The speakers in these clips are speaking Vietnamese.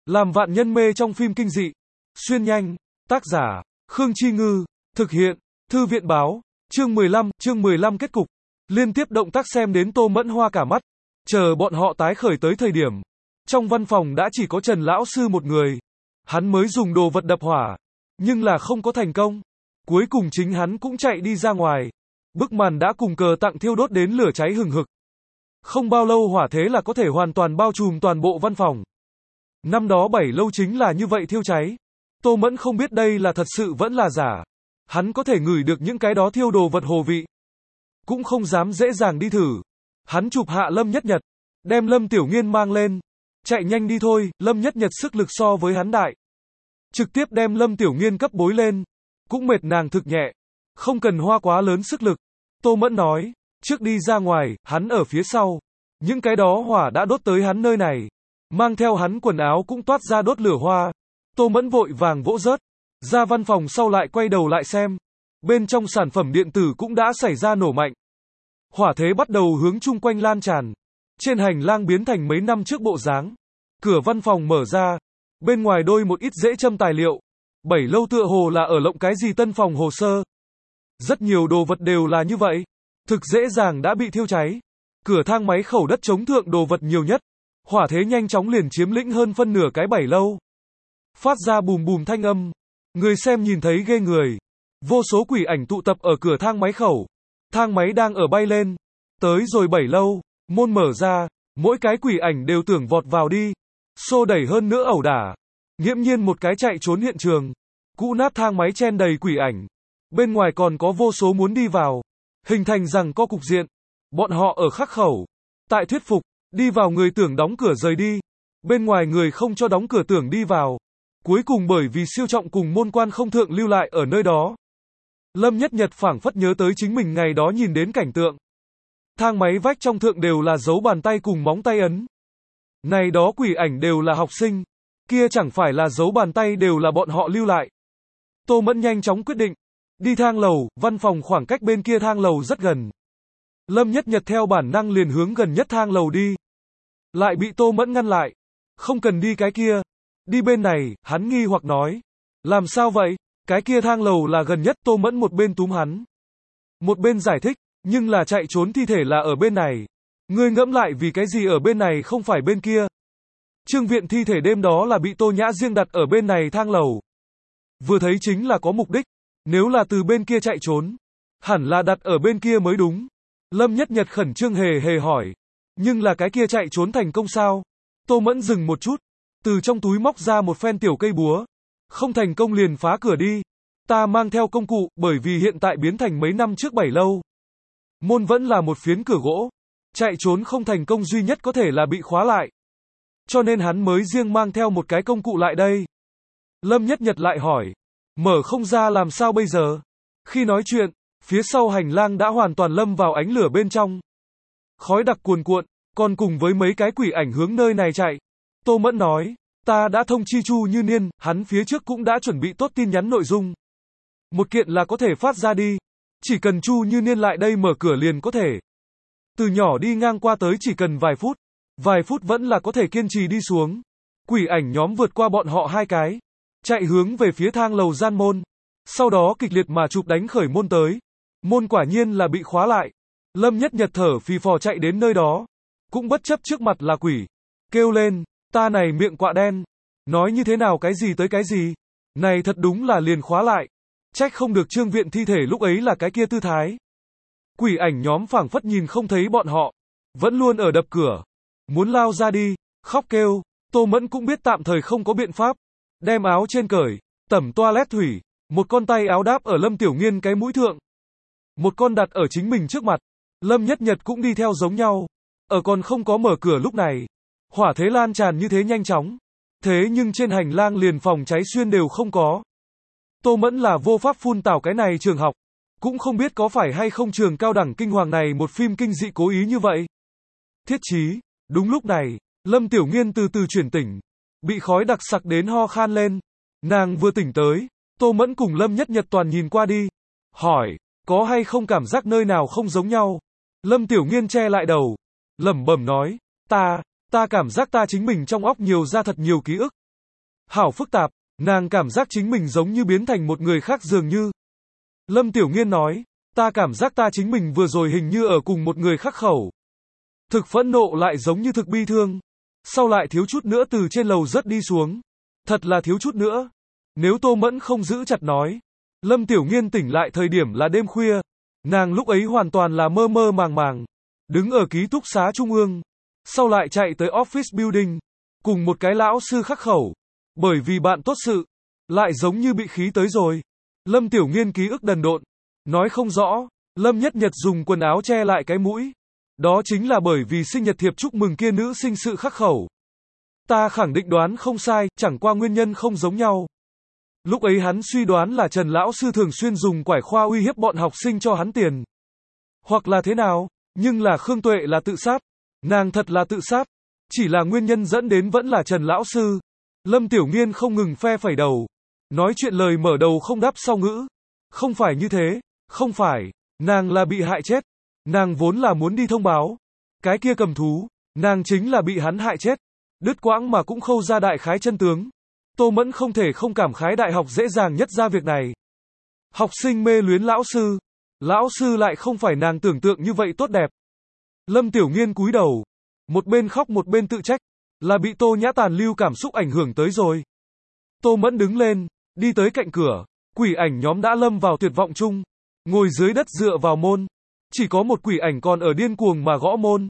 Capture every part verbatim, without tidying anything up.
Làm vạn nhân mê trong phim kinh dị. Xuyên nhanh. Tác giả, Khương Chi Ngư. Thực hiện, Thư viện Báo. Chương mười lăm, chương mười lăm kết cục. Liên tiếp động tác xem đến Tô Mẫn hoa cả mắt. Chờ bọn họ tái khởi tới thời điểm. Trong văn phòng đã chỉ có Trần Lão Sư một người. Hắn mới dùng đồ vật đập hỏa. Nhưng là không có thành công. Cuối cùng chính hắn cũng chạy đi ra ngoài. Bức màn đã cùng cờ tặng thiêu đốt đến lửa cháy hừng hực. Không bao lâu hỏa thế là có thể hoàn toàn bao trùm toàn bộ văn phòng. Năm đó bảy lâu chính là như vậy thiêu cháy. Tô Mẫn không biết đây là thật sự vẫn là giả. Hắn có thể ngửi được những cái đó thiêu đồ vật hồ vị. Cũng không dám dễ dàng đi thử. Hắn chụp hạ Lâm Nhất Nhật. Đem Lâm Tiểu Nghiên mang lên. Chạy nhanh đi thôi, Lâm Nhất Nhật sức lực so với hắn đại. Trực tiếp đem Lâm Tiểu Nghiên cấp bối lên. Cũng mệt nàng thực nhẹ. Không cần hoa quá lớn sức lực. Tô Mẫn nói. Trước đi ra ngoài, hắn ở phía sau. Những cái đó hỏa đã đốt tới hắn nơi này. Mang theo hắn quần áo cũng toát ra đốt lửa hoa. Tô Mẫn vội vàng vỗ rớt. Ra văn phòng sau lại quay đầu lại xem. Bên trong sản phẩm điện tử cũng đã xảy ra nổ mạnh. Hỏa thế bắt đầu hướng chung quanh lan tràn. Trên hành lang biến thành mấy năm trước bộ dáng. Cửa văn phòng mở ra. Bên ngoài đôi một ít dễ châm tài liệu. Bảy lâu tựa hồ là ở lộng cái gì tân phòng hồ sơ. Rất nhiều đồ vật đều là như vậy. Thực dễ dàng đã bị thiêu cháy. Cửa thang máy khẩu đất chống thượng đồ vật nhiều nhất. Hỏa thế nhanh chóng liền chiếm lĩnh hơn phân nửa cái bảy lâu. Phát ra bùm bùm thanh âm. Người xem nhìn thấy ghê người. Vô số quỷ ảnh tụ tập ở cửa thang máy khẩu. Thang máy đang ở bay lên. Tới rồi bảy lâu. Môn mở ra. Mỗi cái quỷ ảnh đều tưởng vọt vào đi. Xô đẩy hơn nữa ẩu đả. Nghiễm nhiên một cái chạy trốn hiện trường. Cũ nát thang máy chen đầy quỷ ảnh. Bên ngoài còn có vô số muốn đi vào. Hình thành rằng có cục diện. Bọn họ ở khắc khẩu. Tại thuyết phục. Đi vào người tưởng đóng cửa rời đi. Bên ngoài người không cho đóng cửa tưởng đi vào. Cuối cùng bởi vì siêu trọng cùng môn quan không thượng lưu lại ở nơi đó. Lâm Nhất Nhật phảng phất nhớ tới chính mình ngày đó nhìn đến cảnh tượng. Thang máy vách trong thượng đều là dấu bàn tay cùng móng tay ấn. Này đó quỷ ảnh đều là học sinh. Kia chẳng phải là dấu bàn tay đều là bọn họ lưu lại. Tô Mẫn nhanh chóng quyết định. Đi thang lầu, văn phòng khoảng cách bên kia thang lầu rất gần. Lâm Nhất Nhật theo bản năng liền hướng gần nhất thang lầu đi. Lại bị Tô Mẫn ngăn lại. Không cần đi cái kia. Đi bên này, hắn nghi hoặc nói. Làm sao vậy? Cái kia thang lầu là gần nhất. Tô Mẫn một bên túm hắn. Một bên giải thích. Nhưng là chạy trốn thi thể là ở bên này. Ngươi ngẫm lại vì cái gì ở bên này không phải bên kia. Trương viện thi thể đêm đó là bị Tô Nhã riêng đặt ở bên này thang lầu. Vừa thấy chính là có mục đích. Nếu là từ bên kia chạy trốn. Hẳn là đặt ở bên kia mới đúng. Lâm Nhất Nhật khẩn trương hề hề hỏi. Nhưng là cái kia chạy trốn thành công sao? Tô Mẫn dừng một chút. Từ trong túi móc ra một phen tiểu cây búa. Không thành công liền phá cửa đi. Ta mang theo công cụ, bởi vì hiện tại biến thành mấy năm trước bảy lâu. Môn vẫn là một phiến cửa gỗ. Chạy trốn không thành công duy nhất có thể là bị khóa lại. Cho nên hắn mới riêng mang theo một cái công cụ lại đây. Lâm Nhất Nhật lại hỏi. Mở không ra làm sao bây giờ? Khi nói chuyện, phía sau hành lang đã hoàn toàn lâm vào ánh lửa bên trong. Khói đặc cuồn cuộn, còn cùng với mấy cái quỷ ảnh hướng nơi này chạy. Tô Mẫn nói, ta đã thông chi Chu Như Niên, hắn phía trước cũng đã chuẩn bị tốt tin nhắn nội dung. Một kiện là có thể phát ra đi. Chỉ cần Chu Như Niên lại đây mở cửa liền có thể. Từ nhỏ đi ngang qua tới chỉ cần vài phút. Vài phút vẫn là có thể kiên trì đi xuống. Quỷ ảnh nhóm vượt qua bọn họ hai cái. Chạy hướng về phía thang lầu gian môn. Sau đó kịch liệt mà chụp đánh khởi môn tới. Môn quả nhiên là bị khóa lại. Lâm Nhất Nhật thở phì phò chạy đến nơi đó. Cũng bất chấp trước mặt là quỷ. Kêu lên, ta này miệng quạ đen. Nói như thế nào cái gì tới cái gì. Này thật đúng là liền khóa lại. Trách không được Trương viện thi thể lúc ấy là cái kia tư thái. Quỷ ảnh nhóm phảng phất nhìn không thấy bọn họ. Vẫn luôn ở đập cửa. Muốn lao ra đi. Khóc kêu. Tô Mẫn cũng biết tạm thời không có biện pháp. Đem áo trên cởi. Tẩm toilet thủy. Một con tay áo đáp ở Lâm Tiểu Nghiên cái mũi thượng. Một con đặt ở chính mình trước mặt. Lâm Nhất Nhật cũng đi theo giống nhau. Ở còn không có mở cửa lúc này. Hỏa thế lan tràn như thế nhanh chóng. Thế nhưng trên hành lang liền phòng cháy xuyên đều không có. Tô Mẫn là vô pháp phun tảo cái này trường học. Cũng không biết có phải hay không trường cao đẳng kinh hoàng này một phim kinh dị cố ý như vậy. Thiết chí. Đúng lúc này, Lâm Tiểu Nghiên từ từ chuyển tỉnh. Bị khói đặc sặc đến ho khan lên. Nàng vừa tỉnh tới. Tô Mẫn cùng Lâm Nhất Nhật toàn nhìn qua đi. Hỏi, có hay không cảm giác nơi nào không giống nhau? Lâm Tiểu Nghiên che lại đầu. Lẩm bẩm nói, ta, ta cảm giác ta chính mình trong óc nhiều ra thật nhiều ký ức. Hảo phức tạp, nàng cảm giác chính mình giống như biến thành một người khác dường như. Lâm Tiểu Nghiên nói, ta cảm giác ta chính mình vừa rồi hình như ở cùng một người khác khẩu. Thực phẫn nộ lại giống như thực bi thương. Sau lại thiếu chút nữa từ trên lầu rớt đi xuống. Thật là thiếu chút nữa. Nếu Tô Mẫn không giữ chặt nói. Lâm Tiểu Nghiên tỉnh lại thời điểm là đêm khuya. Nàng lúc ấy hoàn toàn là mơ mơ màng màng. Đứng ở ký túc xá trung ương. Sau lại chạy tới office building. Cùng một cái lão sư khắc khẩu. Bởi vì bạn tốt sự. Lại giống như bị khí tới rồi. Lâm Tiểu Nghiên ký ức đần độn. Nói không rõ. Lâm Nhất Nhật dùng quần áo che lại cái mũi. Đó chính là bởi vì sinh nhật thiệp chúc mừng kia nữ sinh sự khắc khẩu. Ta khẳng định đoán không sai, chẳng qua nguyên nhân không giống nhau. Lúc ấy hắn suy đoán là Trần lão sư thường xuyên dùng quải khoa uy hiếp bọn học sinh cho hắn tiền. Hoặc là thế nào, nhưng là Khương Tuệ là tự sát. Nàng thật là tự sát. Chỉ là nguyên nhân dẫn đến vẫn là Trần lão sư. Lâm Tiểu Nghiên không ngừng phe phẩy đầu. Nói chuyện lời mở đầu không đáp sau ngữ. Không phải như thế, không phải, nàng là bị hại chết. Nàng vốn là muốn đi thông báo. Cái kia cầm thú, nàng chính là bị hắn hại chết. Đứt quãng mà cũng khâu ra đại khái chân tướng. Tô Mẫn không thể không cảm khái đại học dễ dàng nhất ra việc này. Học sinh mê luyến lão sư. Lão sư lại không phải nàng tưởng tượng như vậy tốt đẹp. Lâm Tiểu Nghiên cúi đầu. Một bên khóc một bên tự trách. Là bị Tô Nhã tàn lưu cảm xúc ảnh hưởng tới rồi. Tô Mẫn đứng lên, đi tới cạnh cửa. Quỷ ảnh nhóm đã lâm vào tuyệt vọng chung. Ngồi dưới đất dựa vào môn. Chỉ có một quỷ ảnh còn ở điên cuồng mà gõ môn.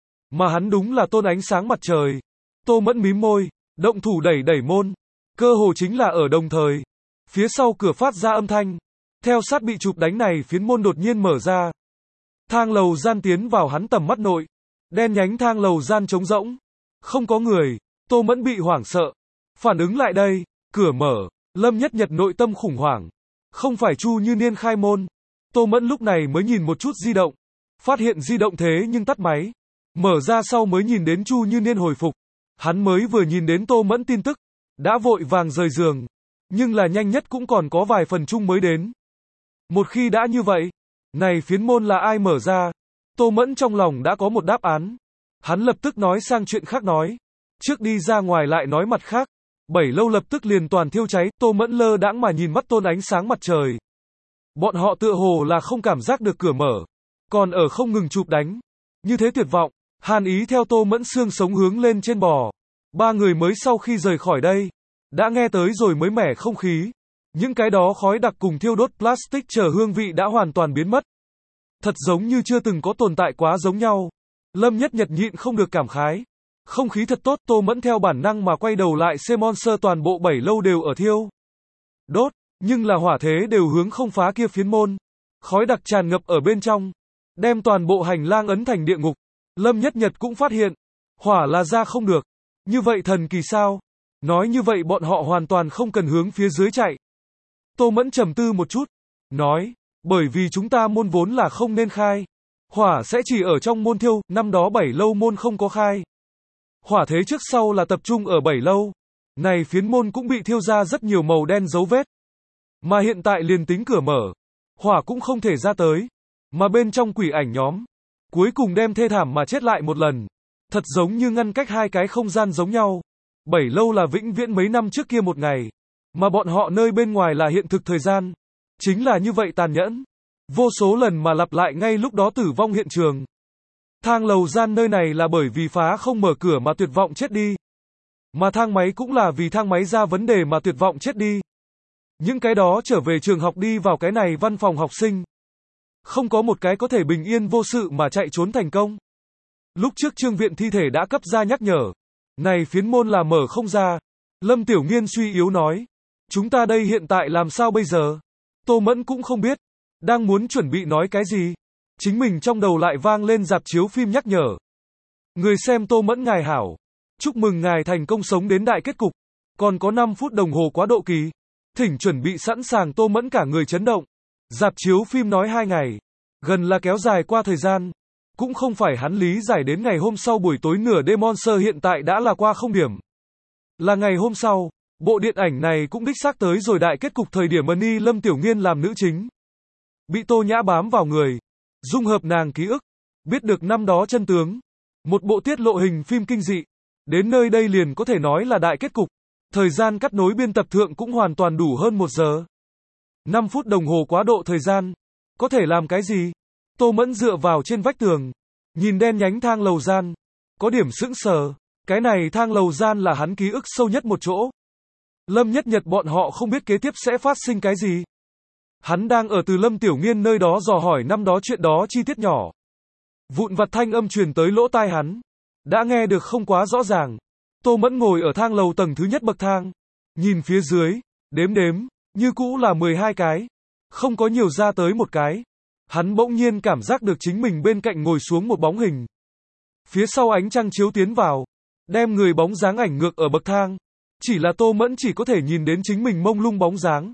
Mà hắn đúng là Tôn Ánh Sáng Mặt Trời. Tô Mẫn mím môi, động thủ đẩy đẩy môn. Cơ hồ chính là ở đồng thời. Phía sau cửa phát ra âm thanh. Theo sát bị chụp đánh này phiến môn đột nhiên mở ra. Thang lầu gian tiến vào hắn tầm mắt nội. Đen nhánh thang lầu gian trống rỗng. Không có người. Tô Mẫn bị hoảng sợ. Phản ứng lại đây. Cửa mở. Lâm Nhất Nhật nội tâm khủng hoảng. Không phải Chu Như Niên khai môn. Tô Mẫn lúc này mới nhìn một chút di động. Phát hiện di động thế nhưng tắt máy. Mở ra sau mới nhìn đến Chu Như Niên hồi phục. Hắn mới vừa nhìn đến Tô Mẫn tin tức. Đã vội vàng rời giường. Nhưng là nhanh nhất cũng còn có vài phần chung mới đến. Một khi đã như vậy. Này phiến môn là ai mở ra? Tô Mẫn trong lòng đã có một đáp án. Hắn lập tức nói sang chuyện khác nói. Trước đi ra ngoài lại nói mặt khác. Bảy lâu lập tức liền toàn thiêu cháy. Tô Mẫn lơ đãng mà nhìn mắt Tôn Ánh Sáng Mặt Trời. Bọn họ tựa hồ là không cảm giác được cửa mở. Còn ở không ngừng chụp đánh. Như thế tuyệt vọng. Hàn ý theo Tô Mẫn xương sống hướng lên trên bò. Ba người mới sau khi rời khỏi đây. Đã nghe tới rồi mới mẻ không khí. Những cái đó khói đặc cùng thiêu đốt plastic chờ hương vị đã hoàn toàn biến mất. Thật giống như chưa từng có tồn tại quá giống nhau. Lâm Nhất Nhật nhịn không được cảm khái. Không khí thật tốt. Tô Mẫn theo bản năng mà quay đầu lại xem monster toàn bộ bảy lâu đều ở thiêu đốt. Nhưng là hỏa thế đều hướng không phá kia phiến môn. Khói đặc tràn ngập ở bên trong. Đem toàn bộ hành lang ấn thành địa ngục. Lâm Nhất Nhật cũng phát hiện. Hỏa là ra không được. Như vậy thần kỳ sao? Nói như vậy bọn họ hoàn toàn không cần hướng phía dưới chạy. Tô Mẫn trầm tư một chút. Nói. Bởi vì chúng ta môn vốn là không nên khai. Hỏa sẽ chỉ ở trong môn thiêu. Năm đó bảy lâu môn không có khai. Hỏa thế trước sau là tập trung ở bảy lâu. Này phiến môn cũng bị thiêu ra rất nhiều màu đen dấu vết. Mà hiện tại liền tính cửa mở. Hỏa cũng không thể ra tới. Mà bên trong quỷ ảnh nhóm. Cuối cùng đem thê thảm mà chết lại một lần. Thật giống như ngăn cách hai cái không gian giống nhau. Bảy lâu là vĩnh viễn mấy năm trước kia một ngày. Mà bọn họ nơi bên ngoài là hiện thực thời gian. Chính là như vậy tàn nhẫn. Vô số lần mà lặp lại ngay lúc đó tử vong hiện trường. Thang lầu gian nơi này là bởi vì phá không mở cửa mà tuyệt vọng chết đi. Mà thang máy cũng là vì thang máy ra vấn đề mà tuyệt vọng chết đi. Những cái đó trở về trường học đi vào cái này văn phòng học sinh. Không có một cái có thể bình yên vô sự mà chạy trốn thành công. Lúc trước Trương viện thi thể đã cấp ra nhắc nhở. Này phiến môn là mở không ra. Lâm Tiểu Nghiên suy yếu nói. Chúng ta đây hiện tại làm sao bây giờ? Tô Mẫn cũng không biết. Đang muốn chuẩn bị nói cái gì. Chính mình trong đầu lại vang lên rạp chiếu phim nhắc nhở. Người xem Tô Mẫn ngài hảo. Chúc mừng ngài thành công sống đến đại kết cục. Còn có năm phút đồng hồ quá độ kỳ. Thỉnh chuẩn bị sẵn sàng. Tô Mẫn cả người chấn động. Rạp chiếu phim nói hai ngày. Gần là kéo dài qua thời gian. Cũng không phải hắn lý giải đến ngày hôm sau buổi tối nửa đêm monster hiện tại đã là qua không điểm. Là ngày hôm sau. Bộ điện ảnh này cũng đích xác tới rồi đại kết cục thời điểm Money Lâm Tiểu Nghiên làm nữ chính. Bị Tô Nhã bám vào người. Dung hợp nàng ký ức. Biết được năm đó chân tướng. Một bộ tiết lộ hình phim kinh dị. Đến nơi đây liền có thể nói là đại kết cục. Thời gian cắt nối biên tập thượng cũng hoàn toàn đủ hơn một giờ. năm phút đồng hồ quá độ thời gian. Có thể làm cái gì? Tô Mẫn dựa vào trên vách tường. Nhìn đen nhánh thang lầu gian. Có điểm sững sờ. Cái này thang lầu gian là hắn ký ức sâu nhất một chỗ. Lâm Nhất Nhật bọn họ không biết kế tiếp sẽ phát sinh cái gì. Hắn đang ở từ Lâm Tiểu Nghiên nơi đó dò hỏi năm đó chuyện đó chi tiết nhỏ. Vụn vặt thanh âm truyền tới lỗ tai hắn. Đã nghe được không quá rõ ràng. Tô Mẫn ngồi ở thang lầu tầng thứ nhất bậc thang. Nhìn phía dưới. Đếm đếm. Như cũ là mười hai cái. Không có nhiều ra tới một cái. Hắn bỗng nhiên cảm giác được chính mình bên cạnh ngồi xuống một bóng hình. Phía sau ánh trăng chiếu tiến vào. Đem người bóng dáng ảnh ngược ở bậc thang. Chỉ là Tô Mẫn chỉ có thể nhìn đến chính mình mông lung bóng dáng.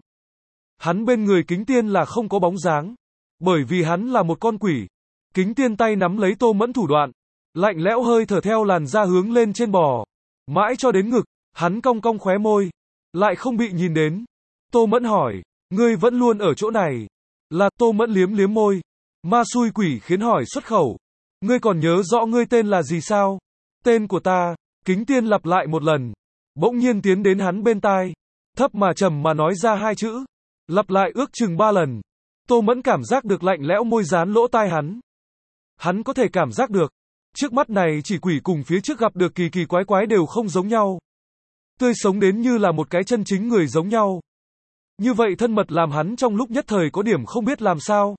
Hắn bên người Kính Tiên là không có bóng dáng. Bởi vì hắn là một con quỷ. Kính Tiên tay nắm lấy Tô Mẫn thủ đoạn. Lạnh lẽo hơi thở theo làn da hướng lên trên bò. Mãi cho đến ngực. Hắn cong cong khóe môi. Lại không bị nhìn đến. Tô Mẫn hỏi. Ngươi vẫn luôn ở chỗ này. Là Tô Mẫn liếm liếm môi. Ma xui quỷ khiến hỏi xuất khẩu. Ngươi còn nhớ rõ ngươi tên là gì sao? Tên của ta. Kính Tiên lặp lại một lần. Bỗng nhiên tiến đến hắn bên tai. Thấp mà trầm mà nói ra hai chữ. Lặp lại ước chừng ba lần. Tô Mẫn cảm giác được lạnh lẽo môi dán lỗ tai hắn. Hắn có thể cảm giác được. Trước mắt này chỉ quỷ cùng phía trước gặp được kỳ kỳ quái quái đều không giống nhau. Tươi sống đến như là một cái chân chính người giống nhau. Như vậy thân mật làm hắn trong lúc nhất thời có điểm không biết làm sao.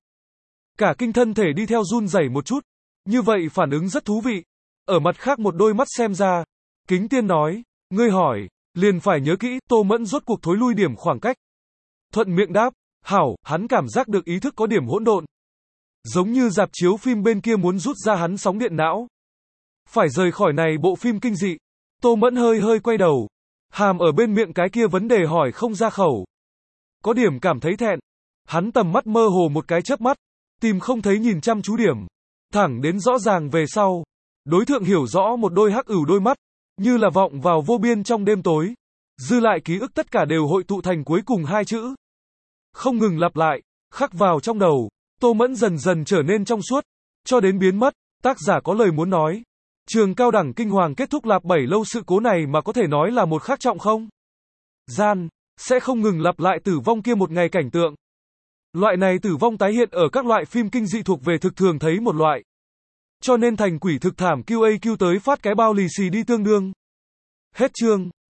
Cả kinh thân thể đi theo run rẩy một chút. Như vậy phản ứng rất thú vị. Ở mặt khác một đôi mắt xem ra. Kính Tiên nói. Ngươi hỏi. Liền phải nhớ kỹ. Tô Mẫn rốt cuộc thối lui điểm khoảng cách. Thuận miệng đáp. Hảo. Hắn cảm giác được ý thức có điểm hỗn độn. Giống như rạp chiếu phim bên kia muốn rút ra hắn sóng điện não. Phải rời khỏi này bộ phim kinh dị. Tô Mẫn hơi hơi quay đầu. Hàm ở bên miệng cái kia vấn đề hỏi không ra khẩu. Có điểm cảm thấy thẹn. Hắn tầm mắt mơ hồ một cái chớp mắt. Tìm không thấy nhìn chăm chú điểm. Thẳng đến rõ ràng về sau. Đối tượng hiểu rõ một đôi hắc ửu đôi mắt. Như là vọng vào vô biên trong đêm tối. Dư lại ký ức tất cả đều hội tụ thành cuối cùng hai chữ. Không ngừng lặp lại. Khắc vào trong đầu. Tô Mẫn dần dần trở nên trong suốt. Cho đến biến mất. Tác giả có lời muốn nói. Trường cao đẳng kinh hoàng kết thúc lạp bảy lâu sự cố này mà có thể nói là một khắc trọng không? Gian. Sẽ không ngừng lặp lại tử vong kia một ngày cảnh tượng. Loại này tử vong tái hiện ở các loại phim kinh dị thuộc về thực thường thấy một loại. Cho nên thành quỷ thực thảm quy a quy tới phát cái bao lì xì đi tương đương. Hết chương.